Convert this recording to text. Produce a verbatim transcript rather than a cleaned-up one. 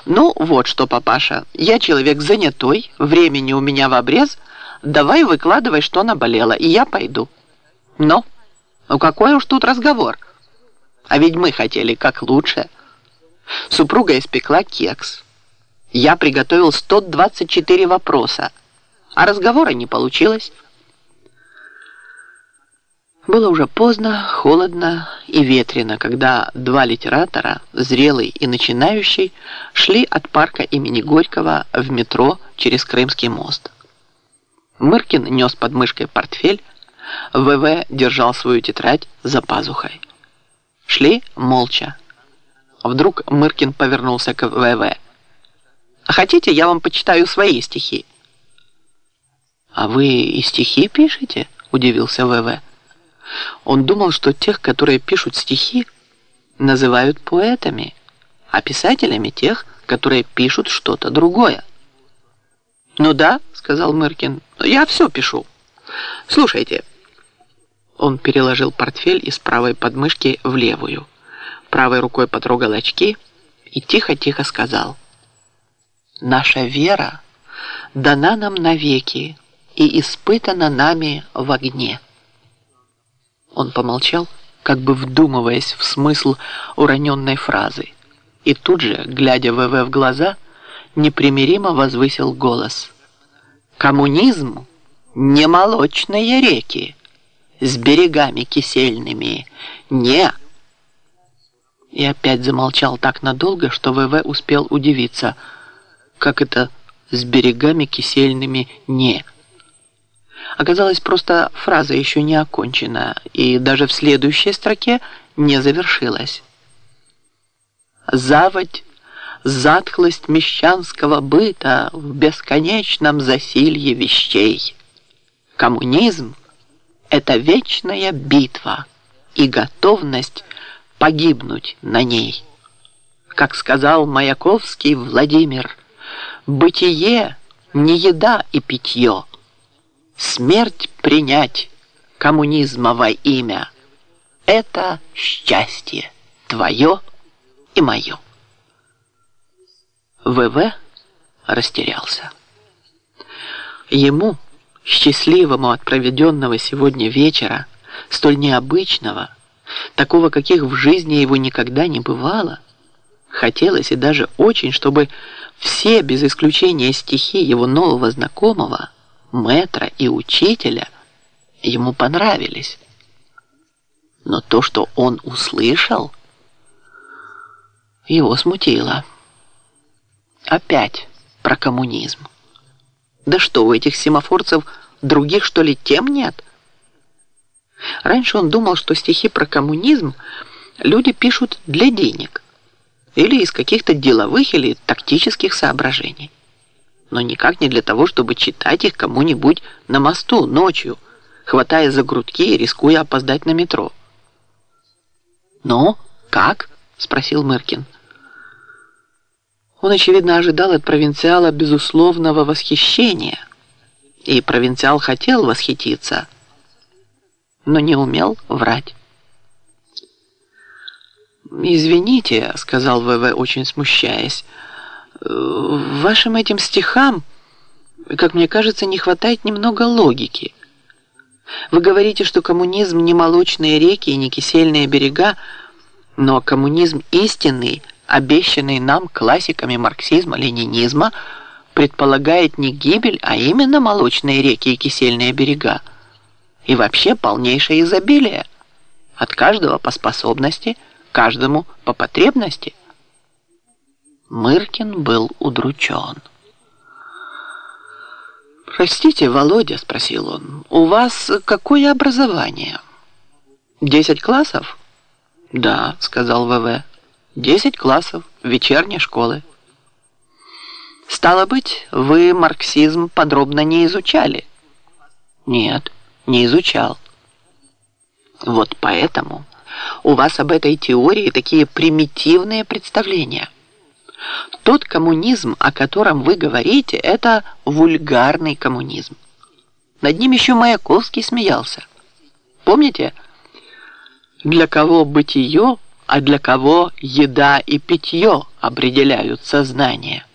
Ну, вот что, папаша, я человек занятой, времени у меня в обрез, давай выкладывай, что наболело, и я пойду. Но, ну какой уж тут разговор? А ведь мы хотели как лучше. Супруга испекла кекс. Я приготовил сто двадцать четыре вопроса, а разговора не получилось. Было уже поздно, холодно и ветрено, когда два литератора, зрелый и начинающий, шли от парка имени Горького в метро через Крымский мост. Мыркин нес под мышкой портфель, ВВ держал свою тетрадь за пазухой. Шли молча. Вдруг Мыркин повернулся к ВВ. «А хотите, я вам почитаю свои стихи?» «А вы и стихи пишете?» – удивился ВВ. Он думал, что тех, которые пишут стихи, называют поэтами, а писателями тех, которые пишут что-то другое. «Ну да», — сказал Мыркин, — «я все пишу. Слушайте». Он переложил портфель из правой подмышки в левую, правой рукой потрогал очки и тихо-тихо сказал: «Наша вера дана нам навеки и испытана нами в огне». Он помолчал, как бы вдумываясь в смысл уроненной фразы, и тут же, глядя ВВ в глаза, непримиримо возвысил голос: «Коммунизм не молочные реки с берегами кисельными, не». И опять замолчал так надолго, что ВВ успел удивиться: как это «с берегами кисельными не»? Оказалось, просто фраза еще не окончена и даже в следующей строке не завершилась. «Заводь, затхлость мещанского быта в бесконечном засилье вещей. Коммунизм – это вечная битва и готовность погибнуть на ней. Как сказал Маяковский Владимир, бытие не еда и питье. Смерть принять коммунизмово имя – это счастье твое и мое». ВВ растерялся. Ему, счастливому от проведенного сегодня вечера, столь необычного, такого, каких в жизни его никогда не бывало, хотелось и даже очень, чтобы все, без исключения стихи его нового знакомого, мэтра и учителя, ему понравились. Но то, что он услышал, его смутило. Опять про коммунизм. Да что, у этих семафорцев других, что ли, тем нет? Раньше он думал, что стихи про коммунизм люди пишут для денег или из каких-то деловых или тактических соображений, но никак не для того, чтобы читать их кому-нибудь на мосту ночью, хватая за грудки и рискуя опоздать на метро. «Ну, как?» – спросил Мыркин. Он, очевидно, ожидал от провинциала безусловного восхищения, и провинциал хотел восхититься, но не умел врать. «Извините», – сказал ВВ, очень смущаясь, – «вашим этим стихам, как мне кажется, не хватает немного логики. Вы говорите, что коммунизм не молочные реки и не кисельные берега, но коммунизм истинный, обещанный нам классиками марксизма-ленинизма, предполагает не гибель, а именно молочные реки и кисельные берега. И вообще полнейшее изобилие. От каждого по способности, каждому по потребности». Мыркин был удручен. «Простите, Володя, — спросил он, — у вас какое образование? Десять классов?» «Да, — сказал ВВ, — десять классов вечерней школы». «Стало быть, вы марксизм подробно не изучали?» «Нет, не изучал». «Вот поэтому у вас об этой теории такие примитивные представления. Тот коммунизм, о котором вы говорите, это вульгарный коммунизм. Над ним еще Маяковский смеялся. Помните? Для кого бытие а для кого еда и питье определяют сознание.